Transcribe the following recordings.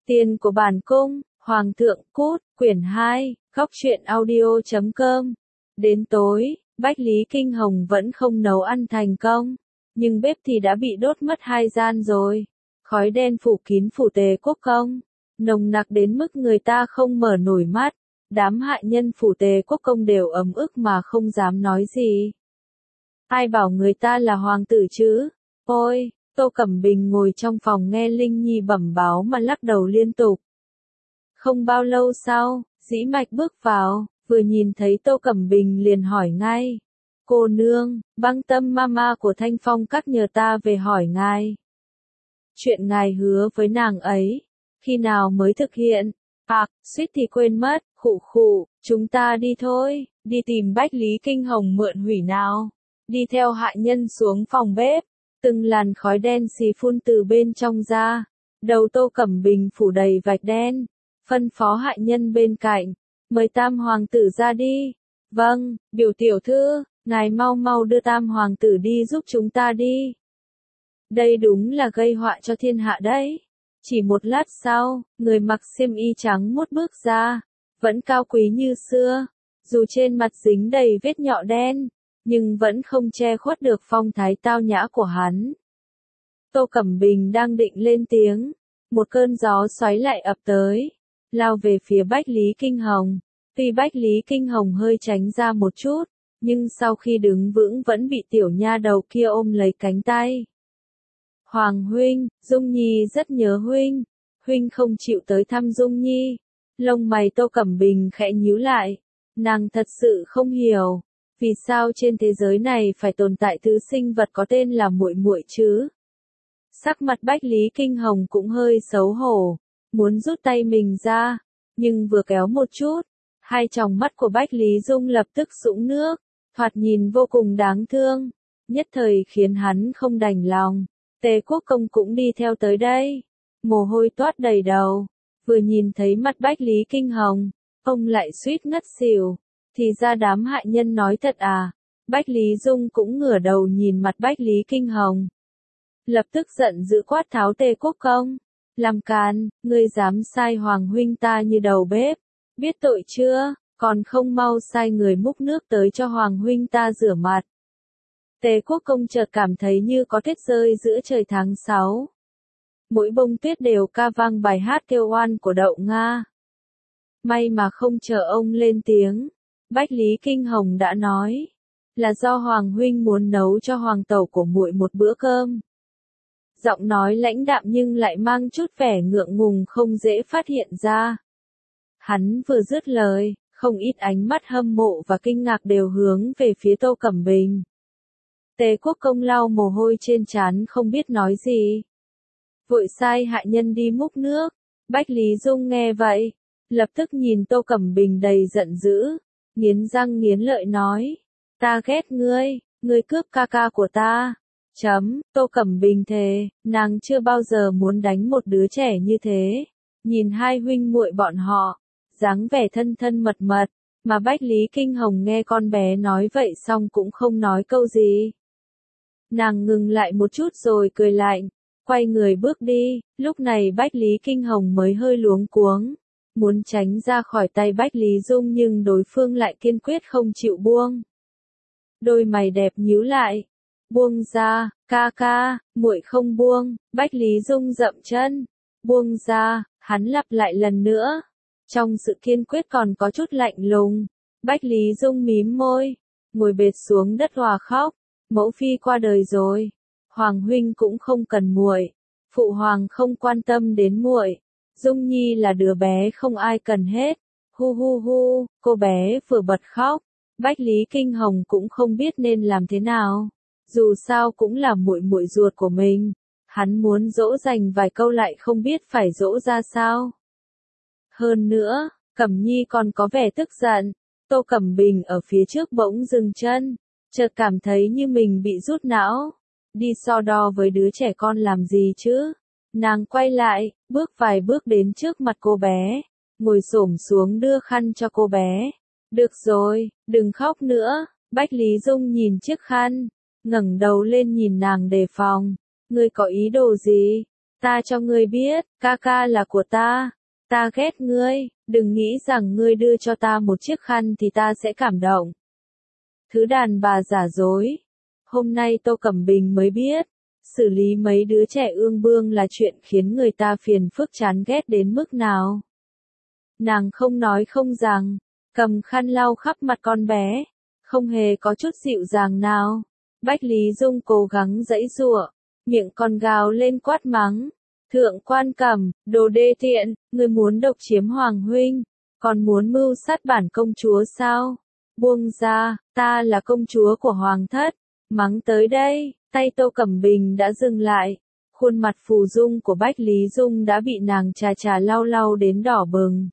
Tiền của bản cung, Hoàng thượng cút, quyển 2, góc truyện audio.com. Đến tối, Bách Lý Kinh Hồng vẫn không nấu ăn thành công, nhưng bếp thì đã bị đốt mất 2 gian rồi. Khói đen phủ kín phủ Tề Quốc Công, nồng nặc đến mức người ta không mở nổi mắt. Đám hại nhân phủ Tề Quốc Công đều ấm ức mà không dám nói gì. Ai bảo người ta là hoàng tử chứ? Ôi, Tô Cẩm Bình ngồi trong phòng nghe Linh Nhi bẩm báo mà lắc đầu liên tục. Không bao lâu sau, Dĩ Mạch bước vào, vừa nhìn thấy Tô Cẩm Bình liền hỏi ngay. Cô nương, Băng Tâm mama của Thanh Phong các nhờ ta về hỏi ngài. Chuyện ngài hứa với nàng ấy, khi nào mới thực hiện? Suýt thì quên mất, khụ khụ, chúng ta đi thôi, đi tìm Bách Lý Kinh Hồng mượn hủy nào. Đi theo hại nhân xuống phòng bếp, từng làn khói đen xì phun từ bên trong ra. Đầu Tô Cẩm Bình phủ đầy vạch đen, phân phó hại nhân bên cạnh, mời Tam Hoàng tử ra đi. Vâng, biểu tiểu thư, ngài mau mau đưa Tam Hoàng tử đi giúp chúng ta đi. Đây đúng là gây họa cho thiên hạ đấy. Chỉ một lát sau, người mặc xiêm y trắng muốt bước ra, vẫn cao quý như xưa, dù trên mặt dính đầy vết nhọ đen, nhưng vẫn không che khuất được phong thái tao nhã của hắn. Tô Cẩm Bình đang định lên tiếng, một cơn gió xoáy lại ập tới, lao về phía Bách Lý Kinh Hồng. Tuy Bách Lý Kinh Hồng hơi tránh ra một chút, nhưng sau khi đứng vững vẫn bị tiểu nha đầu kia ôm lấy cánh tay. Hoàng huynh, Dung Nhi rất nhớ huynh, huynh không chịu tới thăm Dung Nhi. Lông mày Tô Cẩm Bình khẽ nhíu lại, nàng thật sự không hiểu, vì sao trên thế giới này phải tồn tại thứ sinh vật có tên là muội muội chứ? Sắc mặt Bách Lý Kinh Hồng cũng hơi xấu hổ, muốn rút tay mình ra, nhưng vừa kéo một chút, hai tròng mắt của Bách Lý Dung lập tức sũng nước, thoạt nhìn vô cùng đáng thương, nhất thời khiến hắn không đành lòng. Tề Quốc Công cũng đi theo tới đây, mồ hôi toát đầy đầu, vừa nhìn thấy mặt Bách Lý Kinh Hồng, ông lại suýt ngất xỉu, thì ra đám hại nhân nói thật à? Bách Lý Dung cũng ngửa đầu nhìn mặt Bách Lý Kinh Hồng. Lập tức giận dữ quát tháo Tề Quốc Công, làm càn, ngươi dám sai Hoàng huynh ta như đầu bếp, biết tội chưa, còn không mau sai người múc nước tới cho Hoàng huynh ta rửa mặt. Tề Quốc Công chợt cảm thấy như có tuyết rơi giữa trời tháng 6. Mỗi bông tuyết đều ca vang bài hát kêu oan của Đậu Nga. May mà không chờ ông lên tiếng, Bách Lý Kinh Hồng đã nói, là do Hoàng huynh muốn nấu cho Hoàng tẩu của muội một bữa cơm. Giọng nói lãnh đạm nhưng lại mang chút vẻ ngượng ngùng không dễ phát hiện ra. Hắn vừa dứt lời, không ít ánh mắt hâm mộ và kinh ngạc đều hướng về phía Tô Cẩm Bình. Tề Quốc Công lau mồ hôi trên trán không biết nói gì. Vội sai hại nhân đi múc nước. Bách Lý Dung nghe vậy, lập tức nhìn Tô Cẩm Bình đầy giận dữ, nghiến răng nghiến lợi nói, ta ghét ngươi, ngươi cướp ca ca của ta. Tô Cẩm Bình thề, nàng chưa bao giờ muốn đánh một đứa trẻ như thế. Nhìn hai huynh muội bọn họ, dáng vẻ thân thân mật mật, mà Bách Lý Kinh Hồng nghe con bé nói vậy xong cũng không nói câu gì. Nàng ngừng lại một chút rồi cười lạnh, quay người bước đi, lúc này Bách Lý Kinh Hồng mới hơi luống cuống, muốn tránh ra khỏi tay Bách Lý Dung nhưng đối phương lại kiên quyết không chịu buông. Đôi mày đẹp nhíu lại, buông ra, ca ca, muội không buông. Bách Lý Dung dậm chân, buông ra, hắn lặp lại lần nữa, trong sự kiên quyết còn có chút lạnh lùng. Bách Lý Dung mím môi, ngồi bệt xuống đất hòa khóc. Mẫu phi qua đời rồi, Hoàng huynh cũng không cần muội, phụ hoàng không quan tâm đến muội, Dung Nhi là đứa bé không ai cần hết. Hu hu hu, cô bé vừa bật khóc, Bách Lý Kinh Hồng cũng không biết nên làm thế nào, dù sao cũng là muội muội ruột của mình, hắn muốn dỗ dành vài câu lại không biết phải dỗ ra sao. Hơn nữa, Cẩm Nhi còn có vẻ tức giận. Tô Cẩm Bình ở phía trước bỗng dừng chân, chợt cảm thấy như mình bị rút não. Đi so đo với đứa trẻ con làm gì chứ? Nàng quay lại, bước vài bước đến trước mặt cô bé, ngồi xổm xuống đưa khăn cho cô bé. Được rồi, đừng khóc nữa. Bách Lý Dung nhìn chiếc khăn, ngẩng đầu lên nhìn nàng đề phòng. Ngươi có ý đồ gì? Ta cho ngươi biết, ca ca là của ta. Ta ghét ngươi, đừng nghĩ rằng ngươi đưa cho ta một chiếc khăn thì ta sẽ cảm động. Thứ đàn bà giả dối. Hôm nay Tô Cẩm Bình mới biết, xử lý mấy đứa trẻ ương bương là chuyện khiến người ta phiền phức chán ghét đến mức nào. Nàng không nói không rằng, cầm khăn lau khắp mặt con bé, không hề có chút dịu dàng nào. Bách Lý Dung cố gắng giãy giụa, miệng còn gào lên quát mắng. Thượng quan Cẩm, đồ đê tiện, ngươi muốn độc chiếm Hoàng huynh, còn muốn mưu sát bản công chúa sao? Buông ra, ta là công chúa của Hoàng thất. Mắng tới đây, tay Tô Cẩm Bình đã dừng lại. Khuôn mặt phù dung của Bách Lý Dung đã bị nàng chà chà lau lau đến đỏ bừng.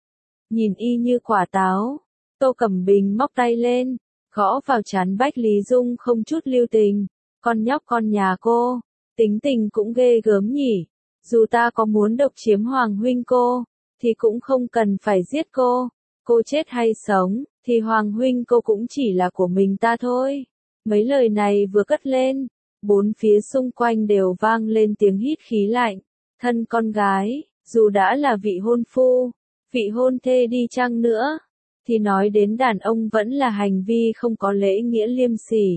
Nhìn y như quả táo, Tô Cẩm Bình móc tay lên, gõ vào trán Bách Lý Dung không chút lưu tình. Con nhóc con nhà cô, tính tình cũng ghê gớm nhỉ. Dù ta có muốn độc chiếm Hoàng huynh cô, thì cũng không cần phải giết cô. Cô chết hay sống, thì Hoàng huynh cô cũng chỉ là của mình ta thôi. Mấy lời này vừa cất lên, bốn phía xung quanh đều vang lên tiếng hít khí lạnh. Thân con gái, dù đã là vị hôn phu, vị hôn thê đi chăng nữa, thì nói đến đàn ông vẫn là hành vi không có lễ nghĩa liêm sỉ.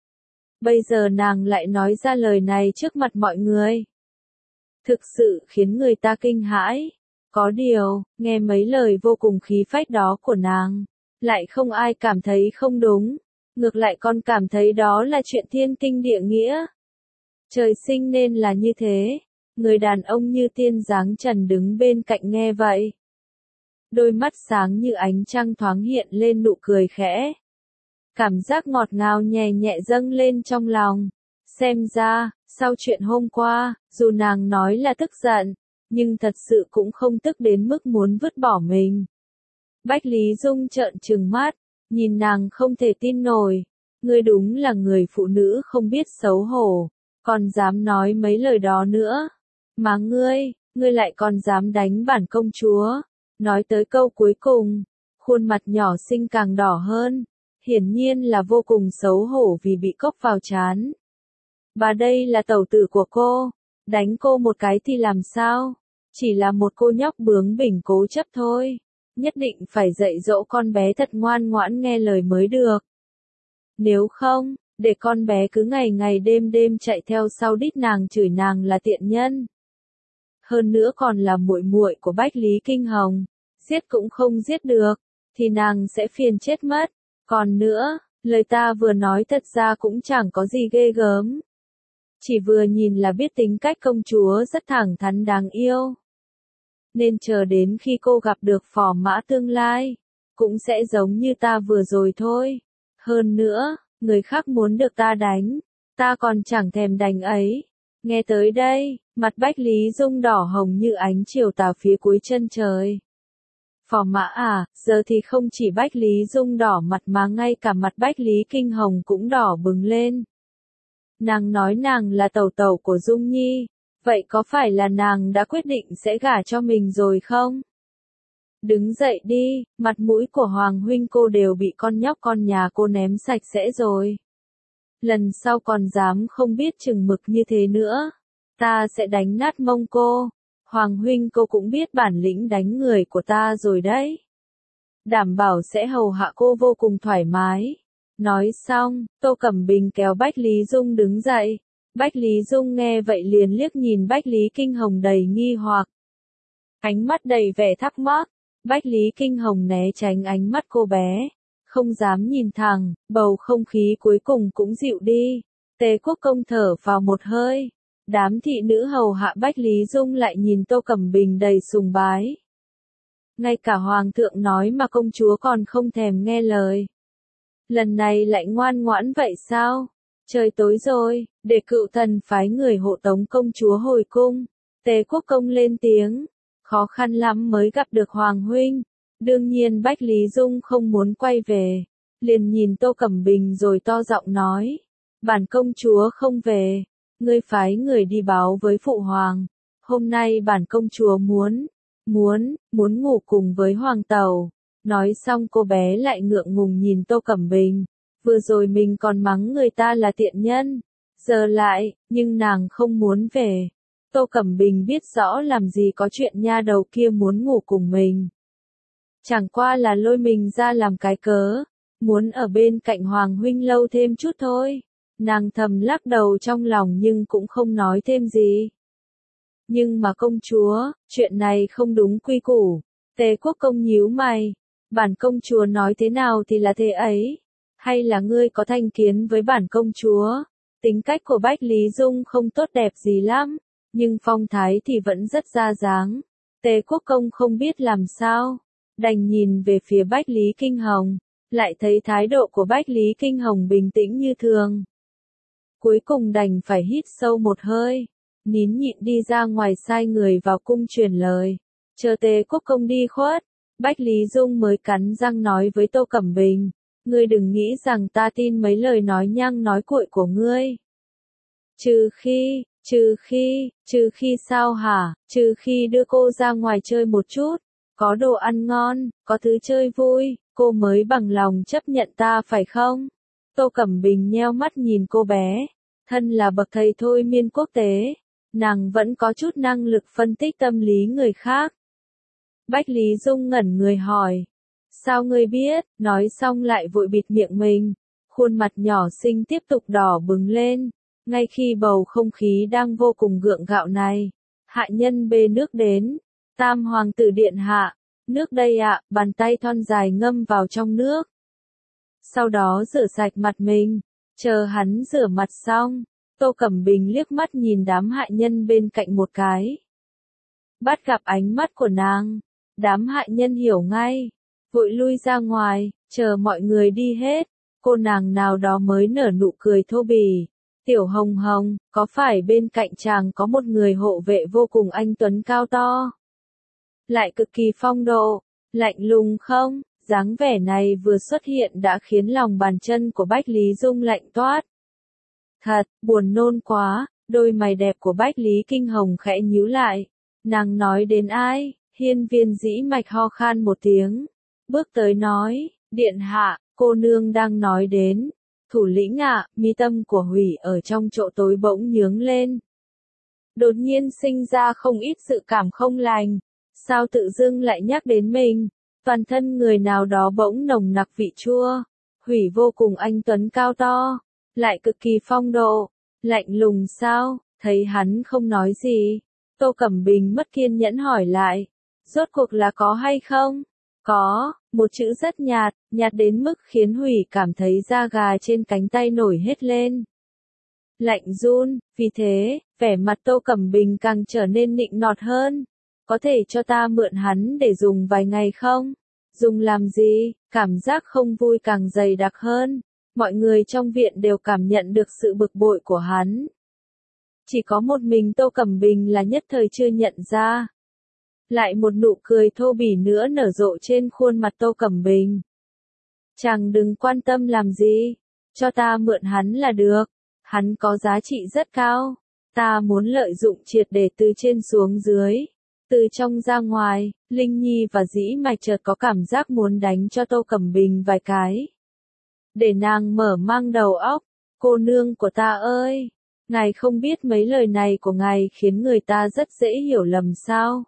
Bây giờ nàng lại nói ra lời này trước mặt mọi người. Thực sự khiến người ta kinh hãi. Có điều, nghe mấy lời vô cùng khí phách đó của nàng, lại không ai cảm thấy không đúng. Ngược lại còn cảm thấy đó là chuyện thiên kinh địa nghĩa. Trời sinh nên là như thế. Người đàn ông như tiên dáng trần đứng bên cạnh nghe vậy. Đôi mắt sáng như ánh trăng thoáng hiện lên nụ cười khẽ. Cảm giác ngọt ngào nhẹ nhẹ dâng lên trong lòng. Xem ra, sau chuyện hôm qua, dù nàng nói là tức giận, nhưng thật sự cũng không tức đến mức muốn vứt bỏ mình. Bách Lý Dung trợn trừng mắt, nhìn nàng không thể tin nổi. Ngươi đúng là người phụ nữ không biết xấu hổ, còn dám nói mấy lời đó nữa. Mà ngươi lại còn dám đánh bản công chúa. Nói tới câu cuối cùng, khuôn mặt nhỏ xinh càng đỏ hơn. Hiển nhiên là vô cùng xấu hổ vì bị cốc vào trán. Bà đây là tẩu tử của cô, đánh cô một cái thì làm sao? Chỉ là một cô nhóc bướng bỉnh cố chấp thôi. Nhất định phải dạy dỗ con bé thật ngoan ngoãn nghe lời mới được. Nếu không, để con bé cứ ngày ngày đêm đêm chạy theo sau đít nàng chửi nàng là tiện nhân. Hơn nữa còn là muội muội của Bách Lý Kinh Hồng, giết cũng không giết được, thì nàng sẽ phiền chết mất. Còn nữa, lời ta vừa nói thật ra cũng chẳng có gì ghê gớm. Chỉ vừa nhìn là biết tính cách công chúa rất thẳng thắn đáng yêu. Nên chờ đến khi cô gặp được phò mã tương lai, cũng sẽ giống như ta vừa rồi thôi. Hơn nữa, người khác muốn được ta đánh, ta còn chẳng thèm đánh ấy. Nghe tới đây, mặt Bách Lý Dung đỏ hồng như ánh chiều tà phía cuối chân trời. Phò mã à, giờ thì không chỉ Bách Lý Dung đỏ mặt mà ngay cả mặt Bách Lý Kinh Hồng cũng đỏ bừng lên. Nàng nói nàng là tẩu tẩu của Dung Nhi, vậy có phải là nàng đã quyết định sẽ gả cho mình rồi không? Đứng dậy đi, mặt mũi của Hoàng huynh cô đều bị con nhóc con nhà cô ném sạch sẽ rồi. Lần sau còn dám không biết chừng mực như thế nữa, ta sẽ đánh nát mông cô. Hoàng huynh cô cũng biết bản lĩnh đánh người của ta rồi đấy. Đảm bảo sẽ hầu hạ cô vô cùng thoải mái. Nói xong, Tô Cẩm Bình kéo Bách Lý Dung đứng dậy. Bách Lý Dung nghe vậy liền liếc nhìn Bách Lý Kinh Hồng đầy nghi hoặc. Ánh mắt đầy vẻ thắc mắc. Bách Lý Kinh Hồng né tránh ánh mắt cô bé. Không dám nhìn thẳng, bầu không khí cuối cùng cũng dịu đi. Tề Quốc Công thở vào một hơi. Đám thị nữ hầu hạ Bách Lý Dung lại nhìn Tô Cẩm Bình đầy sùng bái. Ngay cả Hoàng thượng nói mà công chúa còn không thèm nghe lời. Lần này lại ngoan ngoãn vậy sao? Trời tối rồi, để cựu thần phái người hộ tống công chúa hồi cung. Tề Quốc Công lên tiếng. Khó khăn lắm mới gặp được Hoàng huynh. Đương nhiên Bách Lý Dung không muốn quay về. Liền nhìn Tô Cẩm Bình rồi to giọng nói. Bản công chúa không về. Ngươi phái người đi báo với phụ hoàng. Hôm nay bản công chúa muốn ngủ cùng với hoàng tẩu. Nói xong cô bé lại ngượng ngùng nhìn Tô Cẩm Bình. Vừa rồi mình còn mắng người ta là tiện nhân. Giờ lại, nhưng nàng không muốn về. Tô Cẩm Bình biết rõ làm gì có chuyện nha đầu kia muốn ngủ cùng mình. Chẳng qua là lôi mình ra làm cái cớ, muốn ở bên cạnh Hoàng huynh lâu thêm chút thôi. Nàng thầm lắc đầu trong lòng nhưng cũng không nói thêm gì. Nhưng mà công chúa, chuyện này không đúng quy củ. Tề Quốc công nhíu mày. Bản công chúa nói thế nào thì là thế ấy. Hay là ngươi có thành kiến với bản công chúa? Tính cách của Bách Lý Dung không tốt đẹp gì lắm, nhưng phong thái thì vẫn rất ra dáng. Tề Quốc công không biết làm sao, đành nhìn về phía Bách Lý Kinh Hồng, lại thấy thái độ của Bách Lý Kinh Hồng bình tĩnh như thường. Cuối cùng đành phải hít sâu một hơi, nín nhịn đi ra ngoài sai người vào cung truyền lời. Chờ Tề Quốc công đi khuất, Bách Lý Dung mới cắn răng nói với Tô Cẩm Bình, ngươi đừng nghĩ rằng ta tin mấy lời nói nhăng nói cuội của ngươi. Trừ khi sao hả, trừ khi đưa cô ra ngoài chơi một chút, có đồ ăn ngon, có thứ chơi vui, cô mới bằng lòng chấp nhận ta phải không? Tô Cẩm Bình nheo mắt nhìn cô bé, thân là bậc thầy thôi miên quốc tế, nàng vẫn có chút năng lực phân tích tâm lý người khác. Bách Lý Dung ngẩn người hỏi, sao ngươi biết, nói xong lại vội bịt miệng mình, khuôn mặt nhỏ xinh tiếp tục đỏ bừng lên, ngay khi bầu không khí đang vô cùng gượng gạo này. Hạ nhân bê nước đến, Tam hoàng tử điện hạ, nước đây ạ, bàn tay thon dài ngâm vào trong nước. Sau đó rửa sạch mặt mình, chờ hắn rửa mặt xong, Tô Cẩm Bình liếc mắt nhìn đám hạ nhân bên cạnh một cái. Bắt gặp ánh mắt của nàng, đám hạ nhân hiểu ngay, vội lui ra ngoài, chờ mọi người đi hết, cô nàng nào đó mới nở nụ cười thô bỉ. Tiểu Hồng Hồng, có phải bên cạnh chàng có một người hộ vệ vô cùng anh tuấn cao to? Lại cực kỳ phong độ, lạnh lùng không? Dáng vẻ này vừa xuất hiện đã khiến lòng bàn chân của Bách Lý Dung lạnh toát. Thật, buồn nôn quá, đôi mày đẹp của Bách Lý Kinh Hồng khẽ nhíu lại. Nàng nói đến ai? Hiên Viên Dĩ Mạch ho khan một tiếng, bước tới nói, điện hạ, cô nương đang nói đến. Thủ lĩnh ạ, mi tâm của Hủy ở trong chỗ tối bỗng nhướng lên. Đột nhiên sinh ra không ít sự cảm không lành. Sao tự dưng lại nhắc đến mình? Toàn thân người nào đó bỗng nồng nặc vị chua. Hủy vô cùng anh tuấn cao to, lại cực kỳ phong độ, lạnh lùng sao? Thấy hắn không nói gì, Tô Cẩm Bình mất kiên nhẫn hỏi lại. Rốt cuộc là có hay không? Có, một chữ rất nhạt, nhạt đến mức khiến Hủy cảm thấy da gà trên cánh tay nổi hết lên. Lạnh run, vì thế, vẻ mặt Tô Cẩm Bình càng trở nên nịnh nọt hơn. Có thể cho ta mượn hắn để dùng vài ngày không? Dùng làm gì? Cảm giác không vui càng dày đặc hơn. Mọi người trong viện đều cảm nhận được sự bực bội của hắn. Chỉ có một mình Tô Cẩm Bình là nhất thời chưa nhận ra. Lại một nụ cười thô bỉ nữa nở rộ trên khuôn mặt Tô Cẩm Bình. Chàng đừng quan tâm làm gì, cho ta mượn hắn là được, hắn có giá trị rất cao, ta muốn lợi dụng triệt để từ trên xuống dưới, từ trong ra ngoài. Linh Nhi và Dĩ Mạch chợt có cảm giác muốn đánh cho Tô Cẩm Bình vài cái. Để nàng mở mang đầu óc, cô nương của ta ơi, ngài không biết mấy lời này của ngài khiến người ta rất dễ hiểu lầm sao?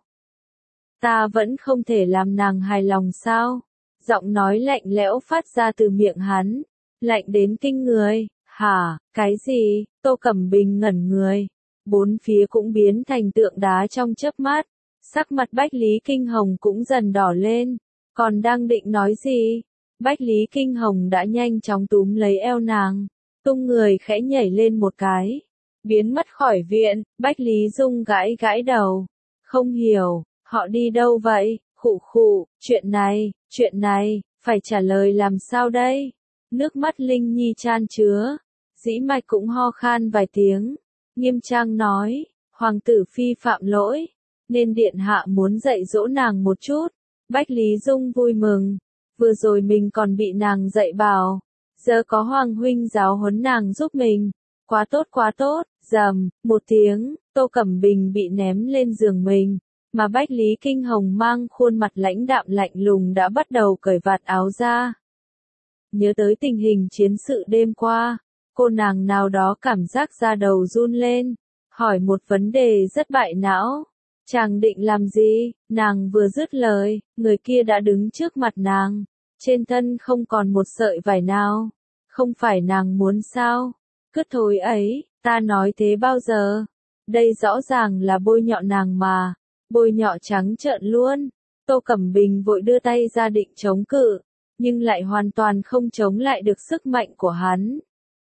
Ta vẫn không thể làm nàng hài lòng sao? Giọng nói lạnh lẽo phát ra từ miệng hắn, lạnh đến kinh người. Hả, cái gì? Tô Cẩm Bình ngẩn người, bốn phía cũng biến thành tượng đá trong chớp mắt, sắc mặt Bách Lý Kinh Hồng cũng dần đỏ lên, còn đang định nói gì? Bách Lý Kinh Hồng đã nhanh chóng túm lấy eo nàng, tung người khẽ nhảy lên một cái, biến mất khỏi viện. Bách Lý Dung gãi gãi đầu, không hiểu, họ đi đâu vậy? Khụ khụ, chuyện này, phải trả lời làm sao đây? Nước mắt Linh Nhi chan chứa, Dĩ Mạch cũng ho khan vài tiếng, nghiêm trang nói, hoàng tử phi phạm lỗi, nên điện hạ muốn dạy dỗ nàng một chút. Bách Lý Dung vui mừng, vừa rồi mình còn bị nàng dạy bảo, giờ có hoàng huynh giáo huấn nàng giúp mình, quá tốt, rầm, một tiếng, Tô Cẩm Bình bị ném lên giường mình, mà Bách Lý Kinh Hồng mang khuôn mặt lãnh đạm lạnh lùng đã bắt đầu cởi vạt áo ra. Nhớ tới tình hình chiến sự đêm qua, cô nàng nào đó cảm giác da đầu run lên, hỏi một vấn đề rất bại não. Chàng định làm gì? Nàng vừa dứt lời, người kia đã đứng trước mặt nàng. Trên thân không còn một sợi vải nào. Không phải nàng muốn sao? Cứ thôi ấy, ta nói thế bao giờ? Đây rõ ràng là bôi nhọ nàng mà. Bôi nhọ trắng trợn luôn. Tô Cẩm Bình vội đưa tay ra định chống cự, nhưng lại hoàn toàn không chống lại được sức mạnh của hắn.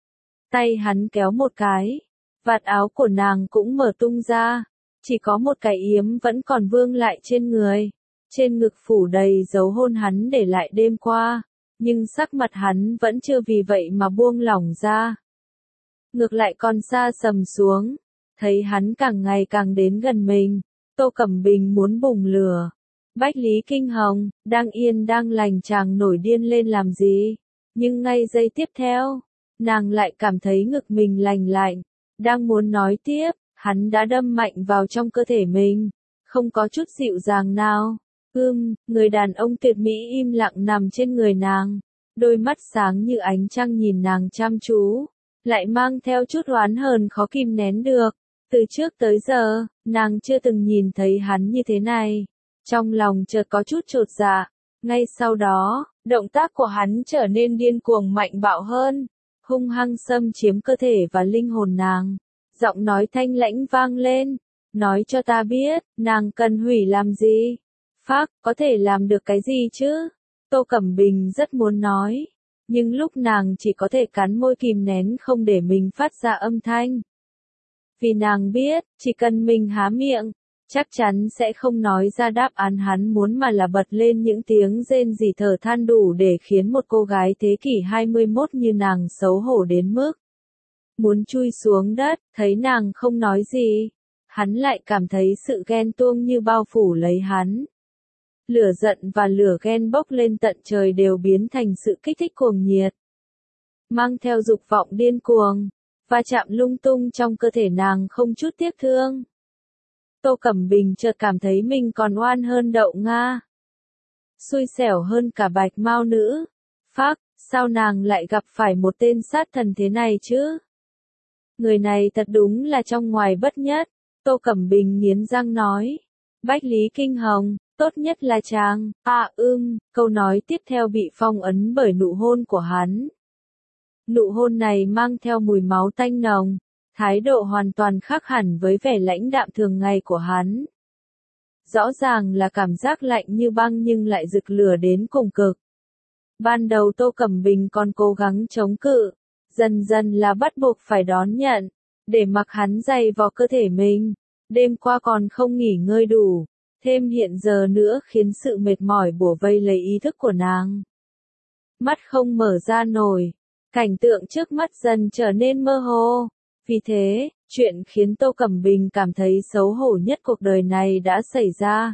Tay hắn kéo một cái, vạt áo của nàng cũng mở tung ra, chỉ có một cái yếm vẫn còn vương lại trên người. Trên ngực phủ đầy dấu hôn hắn để lại đêm qua, nhưng sắc mặt hắn vẫn chưa vì vậy mà buông lỏng ra. Ngược lại còn xa sầm xuống, thấy hắn càng ngày càng đến gần mình, Tô Cẩm Bình muốn bùng lửa. Bách Lý Kinh Hồng, đang yên đang lành chàng nổi điên lên làm gì, nhưng ngay giây tiếp theo, nàng lại cảm thấy ngực mình lành lạnh, đang muốn nói tiếp, hắn đã đâm mạnh vào trong cơ thể mình, không có chút dịu dàng nào. Người đàn ông tuyệt mỹ im lặng nằm trên người nàng, đôi mắt sáng như ánh trăng nhìn nàng chăm chú, lại mang theo chút oán hờn khó kìm nén được. Từ trước tới giờ, nàng chưa từng nhìn thấy hắn như thế này. Trong lòng chợt có chút chột dạ, ngay sau đó, động tác của hắn trở nên điên cuồng mạnh bạo hơn, hung hăng xâm chiếm cơ thể và linh hồn nàng. Giọng nói thanh lãnh vang lên, nói cho ta biết, nàng cần hủy làm gì? Phác, có thể làm được cái gì chứ? Tô Cẩm Bình rất muốn nói, nhưng lúc nàng chỉ có thể cắn môi kìm nén không để mình phát ra âm thanh. Vì nàng biết, chỉ cần mình há miệng, chắc chắn sẽ không nói ra đáp án hắn muốn mà là bật lên những tiếng rên rỉ thở than đủ để khiến một cô gái thế kỷ 21 như nàng xấu hổ đến mức muốn chui xuống đất. Thấy nàng không nói gì, hắn lại cảm thấy sự ghen tuông như bao phủ lấy hắn. Lửa giận và lửa ghen bốc lên tận trời đều biến thành sự kích thích cuồng nhiệt, mang theo dục vọng điên cuồng, va chạm lung tung trong cơ thể nàng không chút tiếc thương. Tô Cẩm Bình chợt cảm thấy mình còn oan hơn Đậu Nga, xui xẻo hơn cả Bạch Mao nữ. Phác, sao nàng lại gặp phải một tên sát thần thế này chứ? Người này thật đúng là trong ngoài bất nhất. Tô Cẩm Bình nghiến răng nói. Bách Lý Kinh Hồng, tốt nhất là chàng. Câu nói tiếp theo bị phong ấn bởi nụ hôn của hắn. Nụ hôn này mang theo mùi máu tanh nồng, thái độ hoàn toàn khác hẳn với vẻ lãnh đạm thường ngày của hắn. Rõ ràng là cảm giác lạnh như băng nhưng lại rực lửa đến cùng cực. Ban đầu Tô Cẩm Bình còn cố gắng chống cự, dần dần là bắt buộc phải đón nhận, để mặc hắn giày vào cơ thể mình. Đêm qua còn không nghỉ ngơi đủ, thêm hiện giờ nữa khiến sự mệt mỏi bủa vây lấy ý thức của nàng. Mắt không mở ra nổi, cảnh tượng trước mắt dần trở nên mơ hồ. Vì thế, chuyện khiến Tô Cẩm Bình cảm thấy xấu hổ nhất cuộc đời này đã xảy ra.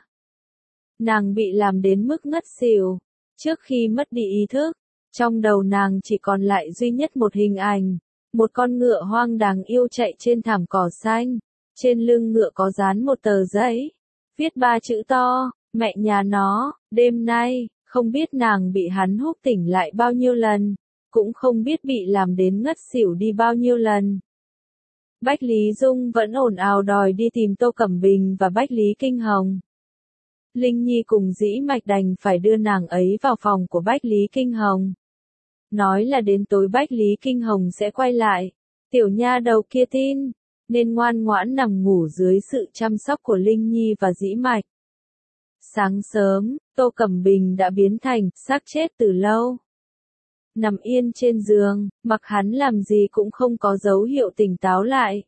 Nàng bị làm đến mức ngất xỉu. Trước khi mất đi ý thức, trong đầu nàng chỉ còn lại duy nhất một hình ảnh, một con ngựa hoang đáng yêu chạy trên thảm cỏ xanh. Trên lưng ngựa có dán một tờ giấy, viết 3 chữ to, mẹ nhà nó. Đêm nay, không biết nàng bị hắn húc tỉnh lại bao nhiêu lần, cũng không biết bị làm đến ngất xỉu đi bao nhiêu lần. Bách Lý Dung vẫn ồn ào đòi đi tìm Tô Cẩm Bình và Bách Lý Kinh Hồng. Linh Nhi cùng Dĩ Mạch đành phải đưa nàng ấy vào phòng của Bách Lý Kinh Hồng. Nói là đến tối Bách Lý Kinh Hồng sẽ quay lại. Tiểu nha đầu kia tin, nên ngoan ngoãn nằm ngủ dưới sự chăm sóc của Linh Nhi và Dĩ Mạch. Sáng sớm, Tô Cẩm Bình đã biến thành xác chết từ lâu. Nằm yên trên giường, mặc hắn làm gì cũng không có dấu hiệu tỉnh táo lại.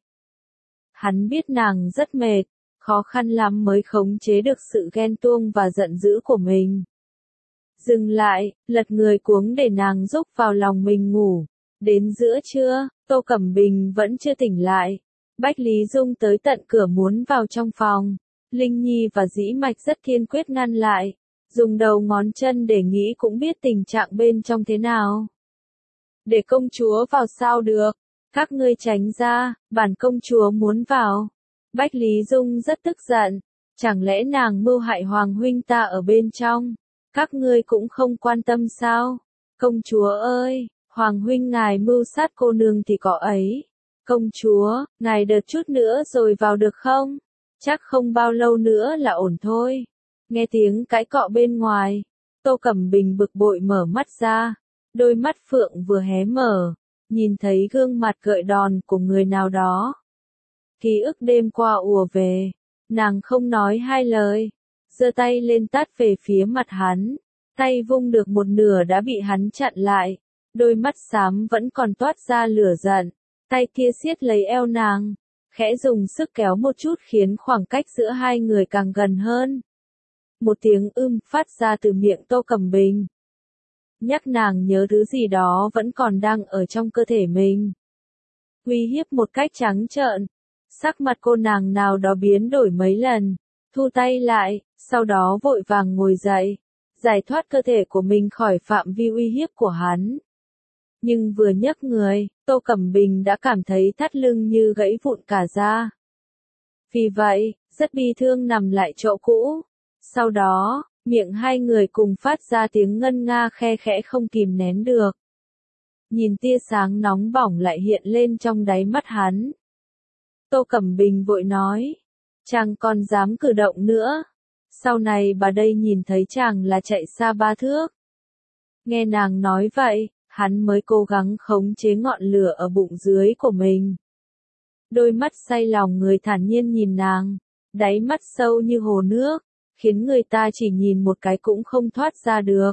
Hắn biết nàng rất mệt, khó khăn lắm mới khống chế được sự ghen tuông và giận dữ của mình. Dừng lại, lật người cuống để nàng rúc vào lòng mình ngủ. Đến giữa trưa, Tô Cẩm Bình vẫn chưa tỉnh lại. Bách Lý Dung tới tận cửa muốn vào trong phòng. Linh Nhi và Dĩ Mạch rất kiên quyết ngăn lại. Dùng đầu ngón chân để nghĩ cũng biết tình trạng bên trong thế nào. Để công chúa vào sao được? Các ngươi tránh ra, bản công chúa muốn vào. Bách Lý Dung rất tức giận. Chẳng lẽ nàng mưu hại Hoàng huynh ta ở bên trong? Các ngươi cũng không quan tâm sao? Công chúa ơi, Hoàng huynh ngài mưu sát cô nương thì có ấy. Công chúa, ngài đợi chút nữa rồi vào được không? Chắc không bao lâu nữa là ổn thôi. Nghe tiếng cãi cọ bên ngoài, Tô Cẩm Bình bực bội mở mắt ra, đôi mắt phượng vừa hé mở, nhìn thấy gương mặt gợi đòn của người nào đó. Ký ức đêm qua ùa về, nàng không nói hai lời, giơ tay lên tát về phía mặt hắn, tay vung được một nửa đã bị hắn chặn lại, đôi mắt xám vẫn còn toát ra lửa giận, tay kia siết lấy eo nàng, khẽ dùng sức kéo một chút khiến khoảng cách giữa hai người càng gần hơn. Một tiếng phát ra từ miệng Tô Cẩm Bình. Nhắc nàng nhớ thứ gì đó vẫn còn đang ở trong cơ thể mình. Uy hiếp một cách trắng trợn. Sắc mặt cô nàng nào đó biến đổi mấy lần, thu tay lại, sau đó vội vàng ngồi dậy, giải thoát cơ thể của mình khỏi phạm vi uy hiếp của hắn. Nhưng vừa nhấc người, Tô Cẩm Bình đã cảm thấy thắt lưng như gãy vụn cả ra. Vì vậy, rất bi thương nằm lại chỗ cũ. Sau đó, miệng hai người cùng phát ra tiếng ngân nga khe khẽ không kìm nén được. Nhìn tia sáng nóng bỏng lại hiện lên trong đáy mắt hắn. Tô Cẩm Bình vội nói, chàng còn dám cử động nữa. Sau này bà đây nhìn thấy chàng là chạy xa 3 thước. Nghe nàng nói vậy, hắn mới cố gắng khống chế ngọn lửa ở bụng dưới của mình. Đôi mắt say lòng người thản nhiên nhìn nàng, đáy mắt sâu như hồ nước, khiến người ta chỉ nhìn một cái cũng không thoát ra được.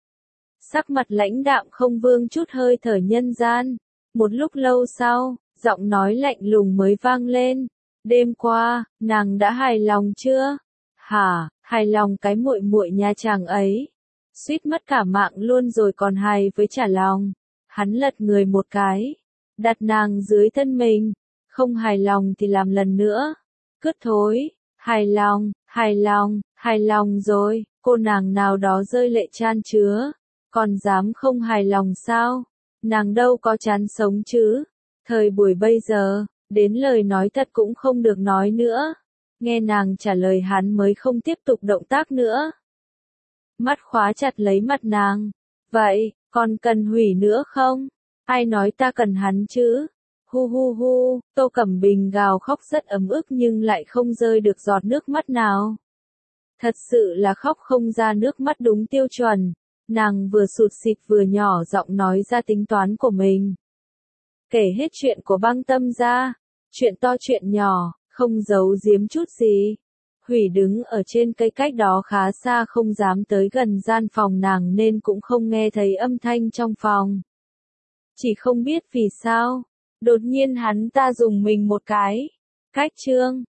Sắc mặt lãnh đạm không vương chút hơi thở nhân gian. Một lúc lâu sau, giọng nói lạnh lùng mới vang lên. Đêm qua, nàng đã hài lòng chưa? Hả, hài lòng cái muội muội nha chàng ấy. Suýt mất cả mạng luôn rồi còn hài với trả lòng. Hắn lật người một cái, đặt nàng dưới thân mình. Không hài lòng thì làm lần nữa. Cứt thối, hài lòng rồi, cô nàng nào đó rơi lệ chan chứa. Còn dám không hài lòng sao? Nàng đâu có chán sống chứ. Thời buổi bây giờ, đến lời nói thật cũng không được nói nữa. Nghe nàng trả lời hắn mới không tiếp tục động tác nữa. Mắt khóa chặt lấy mặt nàng. Vậy, còn cần hủy nữa không? Ai nói ta cần hắn chứ? Hu hu hu, Tô Cẩm Bình gào khóc rất ấm ức nhưng lại không rơi được giọt nước mắt nào. Thật sự là khóc không ra nước mắt đúng tiêu chuẩn. Nàng vừa sụt sịt vừa nhỏ giọng nói ra tính toán của mình. Kể hết chuyện của Băng Tâm ra, chuyện to chuyện nhỏ, không giấu giếm chút gì. Hủy đứng ở trên cây cách đó khá xa không dám tới gần gian phòng nàng nên cũng không nghe thấy âm thanh trong phòng. Chỉ không biết vì sao, đột nhiên hắn ta dùng mình một cái. Cách chương